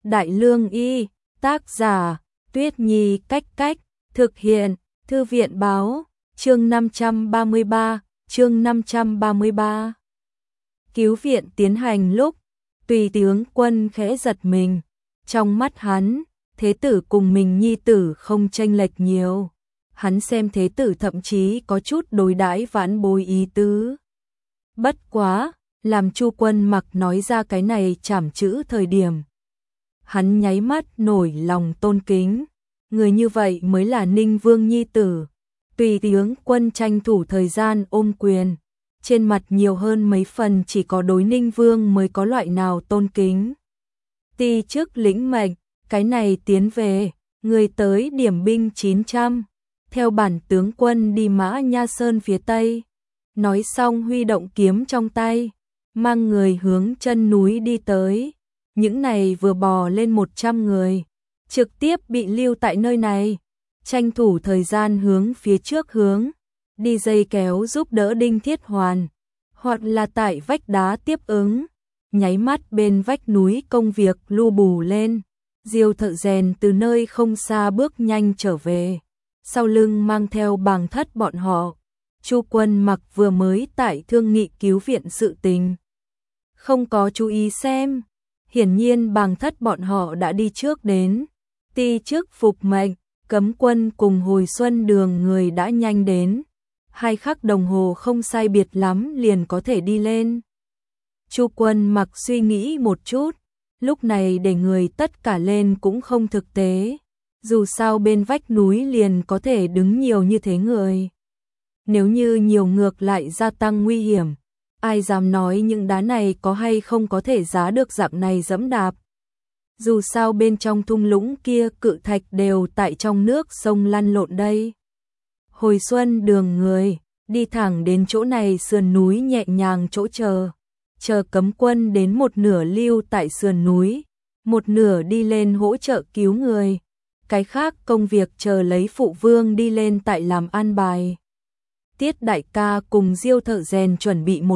Đại Lương Y, tác giả, Tuyết Nhi Cách Cách, thực hiện, Thư viện Báo, chương 533. Cứu viện tiến hành lúc, Tùy tướng quân khẽ giật mình, trong mắt hắn, thế tử cùng mình nhi tử không chênh lệch nhiều. Hắn xem thế tử thậm chí có chút đối đãi vãn bối ý tứ. Bất quá, làm Chu Quân Mặc nói ra cái này trảm chữ thời điểm. Hắn nháy mắt nổi lòng tôn kính, người như vậy mới là Ninh Vương nhi tử. Tùy tướng quân tranh thủ thời gian ôm quyền, trên mặt nhiều hơn mấy phần chỉ có đối Ninh Vương mới có loại nào tôn kính. Ti chức lĩnh mệnh, cái này tiến về, người tới điểm binh 900, theo bản tướng quân đi Mã Nha Sơn phía tây. Nói xong huy động kiếm trong tay, mang người hướng chân núi đi tới. Những này vừa bò lên 100 người, trực tiếp bị lưu tại nơi này, tranh thủ thời gian hướng phía trước hướng, đi dây kéo giúp đỡ Đinh Thiết Hoàn, hoặc là tại vách đá tiếp ứng. Nháy mắt bên vách núi công việc lu bù lên, Diêu Thợ Rèn từ nơi không xa bước nhanh trở về, sau lưng mang theo Bàng Thất bọn họ. Chu Quân Mặc vừa mới tại thương nghị cứu viện sự tình, không có chú ý xem, hiển nhiên Bàng Thất bọn họ đã đi trước đến. Ti chức phục mệnh, cấm quân cùng Hồi Xuân Đường người đã nhanh đến, 2 khắc đồng hồ không sai biệt lắm liền có thể đi lên. Chu Quân Mặc suy nghĩ một chút, lúc này để người tất cả lên cũng không thực tế, dù sao bên vách núi liền có thể đứng nhiều như thế người. Nếu như nhiều ngược lại gia tăng nguy hiểm, ai dám nói những đá này có hay không có thể giá được dạng này dẫm đạp. Dù sao bên trong thung lũng kia cự thạch đều tại trong nước sông lăn lộn đây. Hồi Xuân Đường người, đi thẳng đến chỗ này sườn núi nhẹ nhàng chỗ chờ cấm quân đến một nửa lưu tại sườn núi, một nửa đi lên hỗ trợ cứu người. Cái khác công việc chờ lấy phụ vương đi lên tại làm an bài. Tiết đại ca cùng Diêu Thợ Rèn chuẩn bị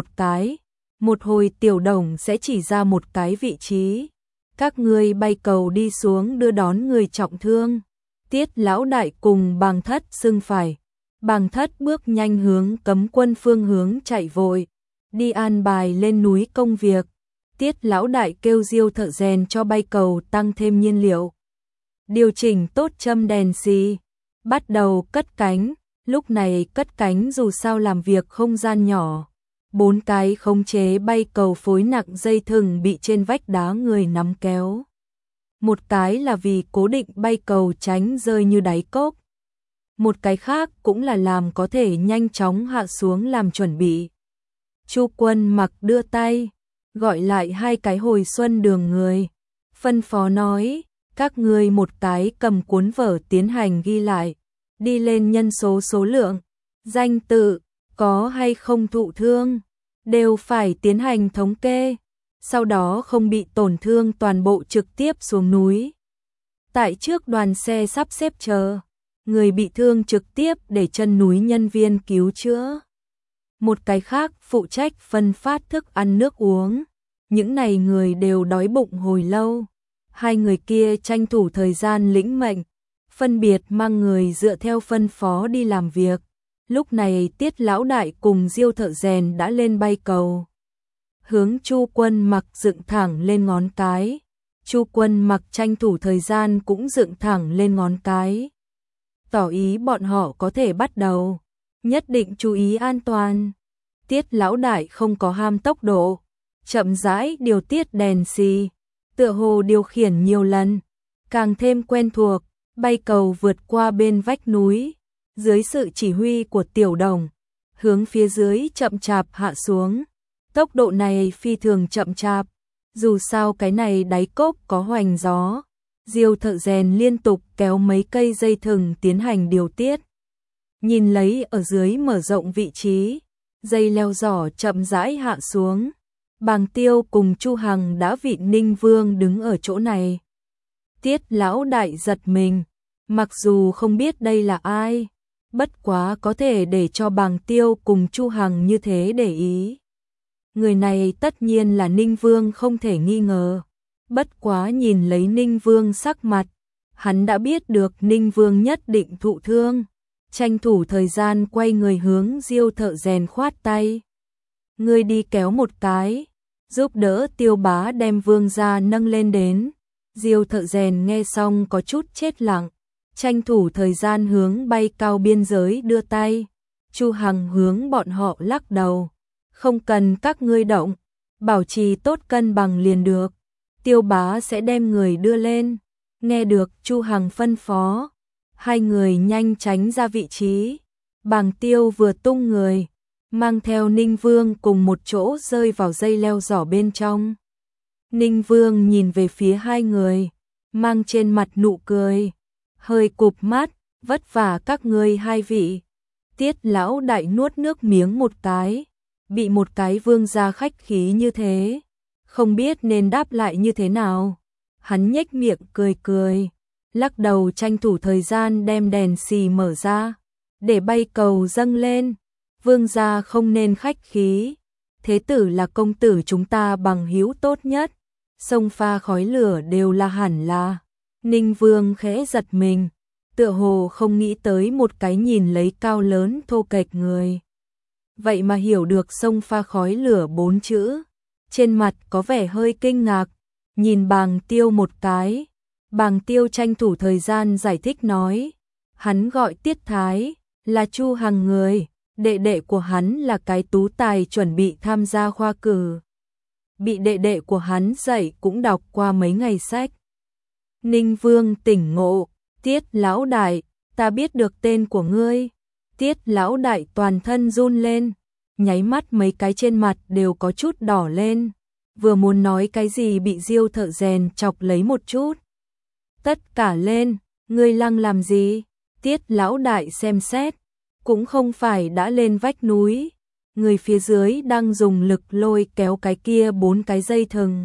một hồi Tiểu Đồng sẽ chỉ ra một cái vị trí. Các ngươi bay cầu đi xuống đưa đón người trọng thương. Tiết lão đại cùng Bàng Thất xưng phải. Bàng Thất bước nhanh hướng cấm quân phương hướng chạy vội, đi an bài lên núi công việc. Tiết lão đại kêu Diêu Thợ Rèn cho bay cầu tăng thêm nhiên liệu, điều chỉnh tốt châm đèn xì, bắt đầu cất cánh. Lúc này cất cánh dù sao làm việc không gian nhỏ, 4 cái khống chế bay cầu phối nặng dây thừng bị trên vách đá người nắm kéo. Một cái là vì cố định bay cầu tránh rơi như đáy cốc. Một cái khác cũng là làm có thể nhanh chóng hạ xuống làm chuẩn bị. Chu Quân Mặc đưa tay, gọi lại 2 cái Hồi Xuân Đường người, phân phó nói, các ngươi một cái cầm cuốn vở tiến hành ghi lại, đi lên nhân số lượng, danh tự, có hay không thụ thương, đều phải tiến hành thống kê, sau đó không bị tổn thương toàn bộ trực tiếp xuống núi. Tại trước đoàn xe sắp xếp chờ, người bị thương trực tiếp để chân núi nhân viên cứu chữa. Một cái khác phụ trách phân phát thức ăn nước uống, những này người đều đói bụng hồi lâu. 2 người kia tranh thủ thời gian lĩnh mệnh, phân biệt mang người dựa theo phân phó đi làm việc. Lúc này Tiết lão đại cùng Diêu Thợ Rèn đã lên bay cầu, hướng Chu Quân Mặc dựng thẳng lên ngón cái. Chu Quân Mặc tranh thủ thời gian cũng dựng thẳng lên ngón cái, tỏ ý bọn họ có thể bắt đầu, nhất định chú ý an toàn. Tiết lão đại không có ham tốc độ, chậm rãi điều tiết đèn xì, tựa hồ điều khiển nhiều lần, càng thêm quen thuộc. Bay cầu vượt qua bên vách núi, dưới sự chỉ huy của Tiểu Đồng, hướng phía dưới chậm chạp hạ xuống. Tốc độ này phi thường chậm chạp, dù sao cái này đáy cốc có hoành gió. Diêu Thợ Rèn liên tục kéo mấy cây dây thừng tiến hành điều tiết. Nhìn lấy ở dưới mở rộng vị trí, dây leo giỏ chậm rãi hạ xuống. Bàng Tiêu cùng Chu Hằng đã vị Ninh Vương đứng ở chỗ này. Tiết lão đại giật mình, mặc dù không biết đây là ai, bất quá có thể để cho Bàng Tiêu cùng Chu Hằng như thế để ý. Người này tất nhiên là Ninh Vương không thể nghi ngờ. Bất quá nhìn lấy Ninh Vương sắc mặt, hắn đã biết được Ninh Vương nhất định thụ thương, tranh thủ thời gian quay người hướng Diêu Thợ Rèn khoát tay. Ngươi đi kéo một cái, giúp đỡ Tiêu Bá đem Vương gia nâng lên đến. Diêu Thợ Rèn nghe xong có chút chết lặng, tranh thủ thời gian hướng bay cao biên giới đưa tay. Chu Hằng hướng bọn họ lắc đầu, không cần các ngươi động, bảo trì tốt cân bằng liền được. Tiêu Bá sẽ đem người đưa lên. Nghe được Chu Hằng phân phó, hai người nhanh tránh ra vị trí. Bàng Tiêu vừa tung người, mang theo Ninh Vương cùng một chỗ rơi vào dây leo giỏ bên trong. Ninh Vương nhìn về phía hai người, mang trên mặt nụ cười, hơi cụp mắt, vất vả các ngươi hai vị. Tiết lão đại nuốt nước miếng một cái, bị một cái vương gia khách khí như thế, không biết nên đáp lại như thế nào. Hắn nhếch miệng cười cười, lắc đầu tranh thủ thời gian đem đèn xì mở ra, để bay cầu dâng lên. Vương gia không nên khách khí, thế tử là công tử chúng ta bằng hữu tốt nhất, sông pha khói lửa đều là hẳn là. Ninh Vương khẽ giật mình, tựa hồ không nghĩ tới một cái nhìn lấy cao lớn thô kệch người. Vậy mà hiểu được sông pha khói lửa 4 chữ, trên mặt có vẻ hơi kinh ngạc, nhìn Bàng Tiêu một cái. Bàng Tiêu tranh thủ thời gian giải thích nói, hắn gọi Tiết Thái, là Chu Hằng người, đệ đệ của hắn là cái tú tài chuẩn bị tham gia khoa cử. Bị đệ đệ của hắn dạy cũng đọc qua mấy ngày sách. Ninh Vương tỉnh ngộ, Tiết lão đại, ta biết được tên của ngươi. Tiết lão đại toàn thân run lên, nháy mắt mấy cái trên mặt đều có chút đỏ lên, vừa muốn nói cái gì bị Diêu Thợ Rèn chọc lấy một chút. Tất cả lên, ngươi lăng làm gì? Tiết lão đại xem xét, cũng không phải đã lên vách núi, người phía dưới đang dùng lực lôi kéo cái kia 4 cái dây thừng.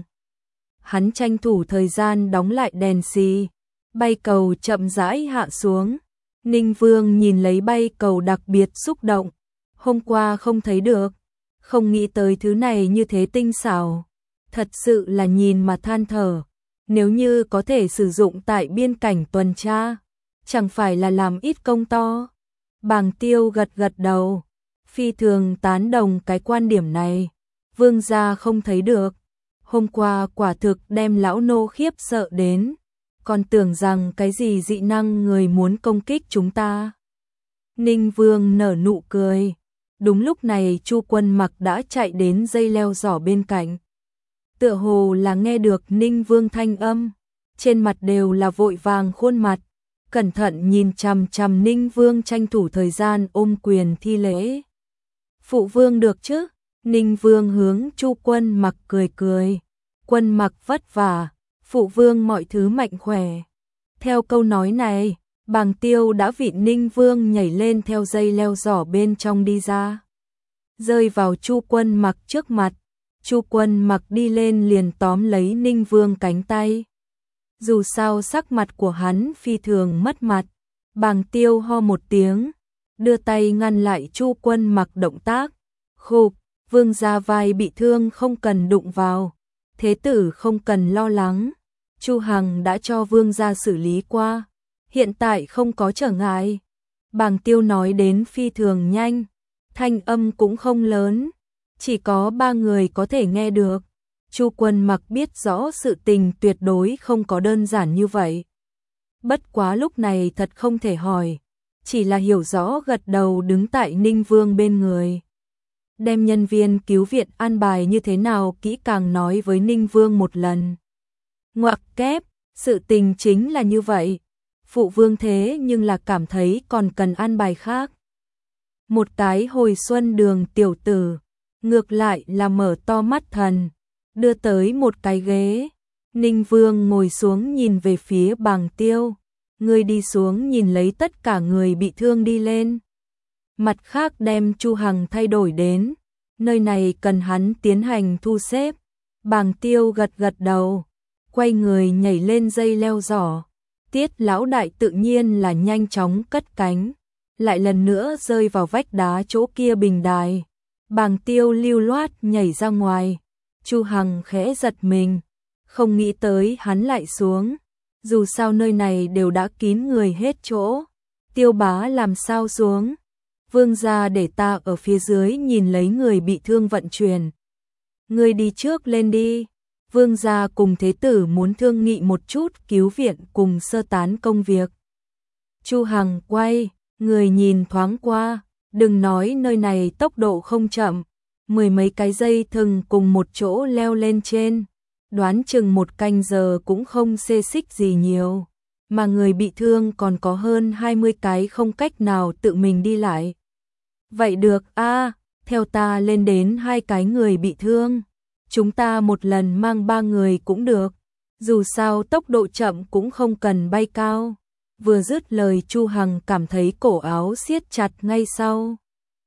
Hắn tranh thủ thời gian đóng lại đèn xì, bay cầu chậm rãi hạ xuống. Ninh Vương nhìn lấy bay cầu đặc biệt xúc động, hôm qua không thấy được, không nghĩ tới thứ này như thế tinh xảo, thật sự là nhìn mà than thở, nếu như có thể sử dụng tại biên cảnh tuần tra, chẳng phải là làm ít công to. Bàng Tiêu gật gật đầu, phi thường tán đồng cái quan điểm này. Vương gia không thấy được, hôm qua quả thực đem lão nô khiếp sợ đến, còn tưởng rằng cái gì dị năng người muốn công kích chúng ta. Ninh Vương nở nụ cười. Đúng lúc này Chu Quân Mặc đã chạy đến dây leo giỏ bên cạnh. Tựa hồ là nghe được Ninh Vương thanh âm, trên mặt đều là vội vàng khuôn mặt, cẩn thận nhìn chằm chằm Ninh Vương, tranh thủ thời gian ôm quyền thi lễ. Phụ vương được chứ? Ninh Vương hướng Chu Quân Mặc cười cười. Quân Mặc vất vả, phụ vương mọi thứ mạnh khỏe. Theo câu nói này, Bàng Tiêu đã vị Ninh Vương nhảy lên theo dây leo giỏ bên trong đi ra, rơi vào Chu Quân Mặc trước mặt. Chu Quân Mặc đi lên liền tóm lấy Ninh Vương cánh tay. Dù sao sắc mặt của hắn phi thường mất mặt, Bàng Tiêu ho một tiếng, đưa tay ngăn lại Chu Quân Mặc động tác. Khục, vương gia vai bị thương không cần đụng vào, thế tử không cần lo lắng, Chu Hằng đã cho vương gia xử lý qua, hiện tại không có trở ngại. Bàng Tiêu nói đến phi thường nhanh, thanh âm cũng không lớn, chỉ có 3 người có thể nghe được. Chu Quân Mặc biết rõ sự tình tuyệt đối không có đơn giản như vậy. Bất quá lúc này thật không thể hỏi, chỉ là hiểu rõ gật đầu đứng tại Ninh Vương bên người. Đem nhân viên cứu viện an bài như thế nào kỹ càng nói với Ninh Vương một lần. Ngoặc kép, sự tình chính là như vậy. Phụ vương thế nhưng là cảm thấy còn cần an bài khác. Một cái hồi xuân đường tiểu tử, ngược lại là mở to mắt thần, đưa tới một cái ghế. Ninh Vương ngồi xuống nhìn về phía Bàng Tiêu, người đi xuống nhìn lấy tất cả người bị thương đi lên. Mặt khác đem Chu Hằng thay đổi đến, nơi này cần hắn tiến hành thu xếp. Bàng Tiêu gật gật đầu, quay người nhảy lên dây leo giỏ. Tiết lão đại tự nhiên là nhanh chóng cất cánh, lại lần nữa rơi vào vách đá chỗ kia bình đài. Bàng Tiêu lưu loát nhảy ra ngoài, Chu Hằng khẽ giật mình, không nghĩ tới hắn lại xuống. Dù sao nơi này đều đã kín người hết chỗ. Tiêu Bá làm sao xuống? Vương gia để ta ở phía dưới nhìn lấy người bị thương vận chuyển. Ngươi đi trước lên đi. Vương gia cùng thế tử muốn thương nghị một chút cứu viện cùng sơ tán công việc. Chu Hằng quay, người nhìn thoáng qua, đừng nói nơi này tốc độ không chậm, 10 mấy cái dây thừng cùng một chỗ leo lên trên, đoán chừng 1 canh giờ cũng không xê xích gì nhiều, mà người bị thương còn có hơn 20 cái không cách nào tự mình đi lại. Vậy được a, theo ta lên đến 2 cái người bị thương, chúng ta một lần mang 3 người cũng được, dù sao tốc độ chậm cũng không cần bay cao. Vừa dứt lời Chu Hằng cảm thấy cổ áo siết chặt ngay sau.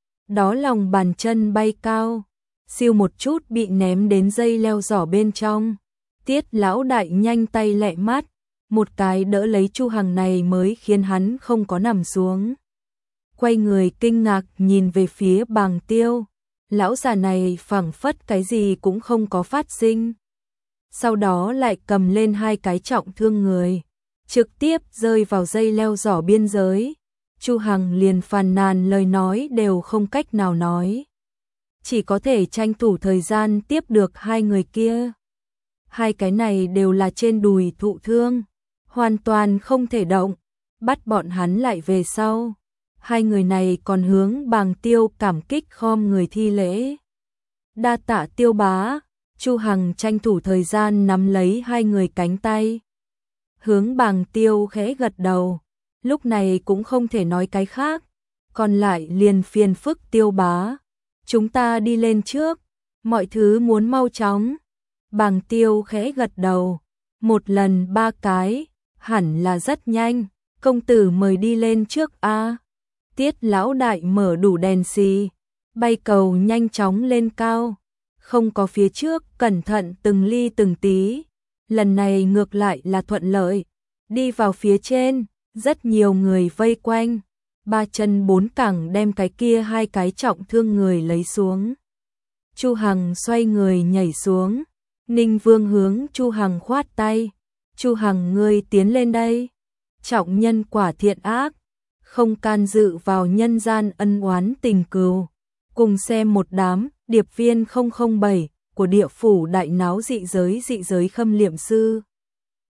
Đó lòng bàn chân bay cao, siêu một chút bị ném đến dây leo giỏ bên trong. Tiết lão đại nhanh tay lẹ mắt, một cái đỡ lấy Chu Hằng này mới khiến hắn không có nằm xuống. Quay người kinh ngạc nhìn về phía Bàng Tiêu, lão già này phảng phất cái gì cũng không có phát sinh. Sau đó lại cầm lên 2 cái trọng thương người, trực tiếp rơi vào dây leo giỏ biên giới. Chu Hằng liền phàn nàn lời nói đều không cách nào nói, chỉ có thể tranh thủ thời gian tiếp được 2 người kia. 2 cái này đều là trên đùi thụ thương, hoàn toàn không thể động, bắt bọn hắn lại về sau. 2 người này còn hướng Bàng Tiêu cảm kích khom người thi lễ. Đa tạ Tiêu bá. Chu Hằng tranh thủ thời gian nắm lấy 2 người cánh tay, hướng Bàng Tiêu khẽ gật đầu, lúc này cũng không thể nói cái khác, còn lại liền phiền phức Tiêu bá, chúng ta đi lên trước, mọi thứ muốn mau chóng. Bàng Tiêu khẽ gật đầu, một lần 3 cái, hẳn là rất nhanh, công tử mời đi lên trước a. Tiết lão đại mở đủ đèn xì, bay cầu nhanh chóng lên cao, không có phía trước, cẩn thận từng ly từng tí. Lần này ngược lại là thuận lợi, đi vào phía trên, rất nhiều người vây quanh, 3 chân 4 cẳng đem cái kia 2 cái trọng thương người lấy xuống. Chu Hằng xoay người nhảy xuống, Ninh Vương hướng Chu Hằng khoát tay, Chu Hằng ngươi tiến lên đây, trọng nhân quả thiện ác, không can dự vào nhân gian ân oán tình cừu, cùng xem một đám điệp viên 007 của địa phủ đại náo dị giới khâm liệm sư.